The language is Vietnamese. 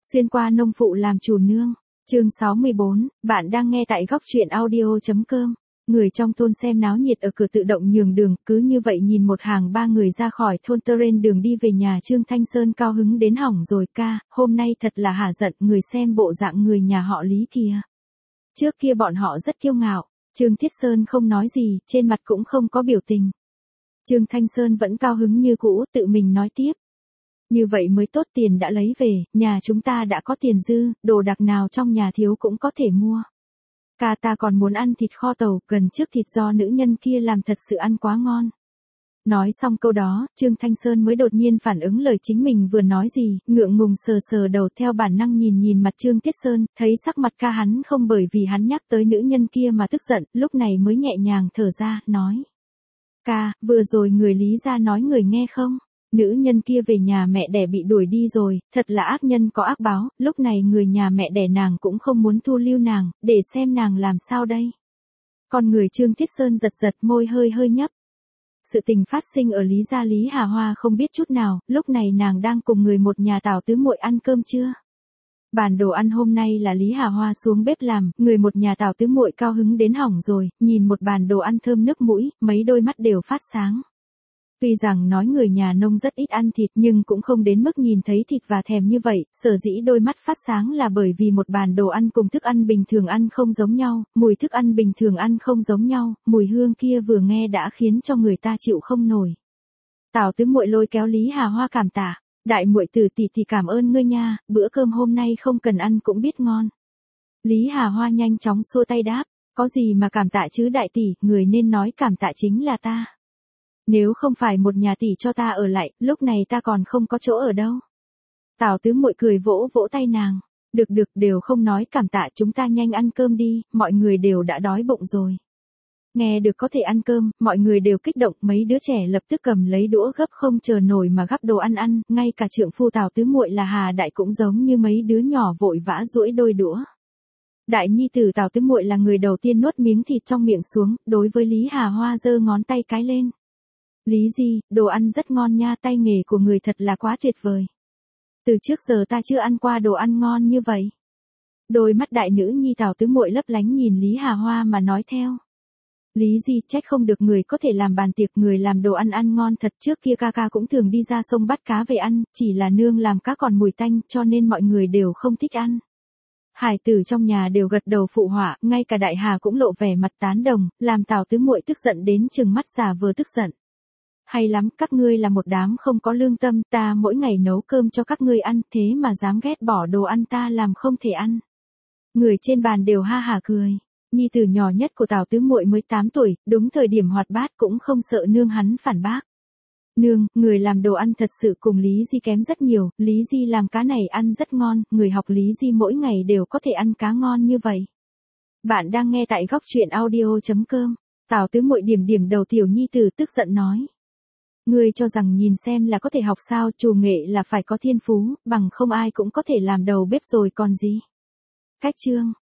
Xuyên qua nông phụ làm chủ nương. Chương 64, bạn đang nghe tại góc truyện audio.com. Người trong thôn xem náo nhiệt ở cửa tự động nhường đường, cứ như vậy nhìn một hàng ba người ra khỏi thôn trên đường đi về nhà. Trương Thanh Sơn cao hứng đến hỏng rồi ca, hôm nay thật là hả giận, người xem bộ dạng người nhà họ Lý kìa. Trước kia bọn họ rất kiêu ngạo, Trương Thiết Sơn không nói gì, trên mặt cũng không có biểu tình. Trương Thanh Sơn vẫn cao hứng như cũ, tự mình nói tiếp. Như vậy mới tốt, tiền đã lấy về, nhà chúng ta đã có tiền dư, đồ đặc nào trong nhà thiếu cũng có thể mua. Ca ta còn muốn ăn thịt kho tàu, gần trước thịt do nữ nhân kia làm thật sự ăn quá ngon. Nói xong câu đó, Trương Thanh Sơn mới đột nhiên phản ứng lời chính mình vừa nói gì, ngượng ngùng sờ sờ đầu, theo bản năng nhìn mặt Trương Thiết Sơn, thấy sắc mặt ca hắn không bởi vì hắn nhắc tới nữ nhân kia mà tức giận, lúc này mới nhẹ nhàng thở ra, nói. Ca, vừa rồi người Lý gia nói người nghe không? Nữ nhân kia về nhà mẹ đẻ bị đuổi đi rồi, thật là ác nhân có ác báo, lúc này người nhà mẹ đẻ nàng cũng không muốn thu lưu nàng, để xem nàng làm sao đây. Con người Trương Thiết Sơn giật giật môi hơi nhấp. Sự tình phát sinh ở Lý gia Lý Hà Hoa không biết chút nào, lúc này nàng đang cùng người một nhà Tào tứ muội ăn cơm trưa. Bàn đồ ăn hôm nay là Lý Hà Hoa xuống bếp làm, người một nhà Tào tứ muội cao hứng đến hỏng rồi, nhìn một bàn đồ ăn thơm nước mũi, mấy đôi mắt đều phát sáng. Tuy rằng nói người nhà nông rất ít ăn thịt nhưng cũng không đến mức nhìn thấy thịt và thèm như vậy, sở dĩ đôi mắt phát sáng là bởi vì một bàn đồ ăn cùng thức ăn bình thường ăn không giống nhau, mùi thức ăn bình thường ăn không giống nhau, mùi hương kia vừa nghe đã khiến cho người ta chịu không nổi. Tào tứ muội lôi kéo Lý Hà Hoa cảm tạ, đại muội tử tỷ thì cảm ơn ngươi nha, bữa cơm hôm nay không cần ăn cũng biết ngon. Lý Hà Hoa nhanh chóng xua tay đáp, có gì mà cảm tạ chứ đại tỷ, người nên nói cảm tạ chính là ta. Nếu không phải một nhà tỷ cho ta ở lại, lúc này ta còn không có chỗ ở đâu. Tào tứ muội cười vỗ vỗ tay nàng. Được, đều không nói cảm tạ, chúng ta nhanh ăn cơm đi, mọi người đều đã đói bụng rồi. Nghe được có thể ăn cơm, mọi người đều kích động, mấy đứa trẻ lập tức cầm lấy đũa gấp không chờ nổi mà gắp đồ ăn, ngay cả trượng phu Tào tứ muội là Hà Đại cũng giống như mấy đứa nhỏ vội vã duỗi đôi đũa. Đại nhi tử Tào tứ muội là người đầu tiên nuốt miếng thịt trong miệng xuống, đối với Lý Hà Hoa giơ ngón tay cái lên. Lý Di, đồ ăn rất ngon nha, tay nghề của người thật là quá tuyệt vời. Từ trước giờ ta chưa ăn qua đồ ăn ngon như vậy. Đôi mắt đại nữ nhi Tào tứ muội lấp lánh nhìn Lý Hà Hoa mà nói theo. Lý Di, trách không được người có thể làm bàn tiệc, người làm đồ ăn ngon thật, trước kia ca cũng thường đi ra sông bắt cá về ăn, chỉ là nương làm cá còn mùi tanh cho nên mọi người đều không thích ăn. Hải tử trong nhà đều gật đầu phụ họa, ngay cả đại Hà cũng lộ vẻ mặt tán đồng, làm Tào tứ muội tức giận đến trừng mắt giả vờ tức giận. Hay lắm, các ngươi là một đám không có lương tâm, ta mỗi ngày nấu cơm cho các ngươi ăn, thế mà dám ghét bỏ đồ ăn ta làm không thể ăn. Người trên bàn đều ha hả cười. Nhi tử nhỏ nhất của Tào tứ muội mới 8 tuổi, đúng thời điểm hoạt bát cũng không sợ nương hắn phản bác. Nương, người làm đồ ăn thật sự cùng Lý Di kém rất nhiều, Lý Di làm cá này ăn rất ngon, người học Lý Di mỗi ngày đều có thể ăn cá ngon như vậy. Bạn đang nghe tại góc truyện audio.com. Tào tứ muội điểm đầu tiểu nhi tử tức giận nói. Ngươi cho rằng nhìn xem là có thể học sao, chủ nghệ là phải có thiên phú, bằng không ai cũng có thể làm đầu bếp rồi còn gì. Cách chương.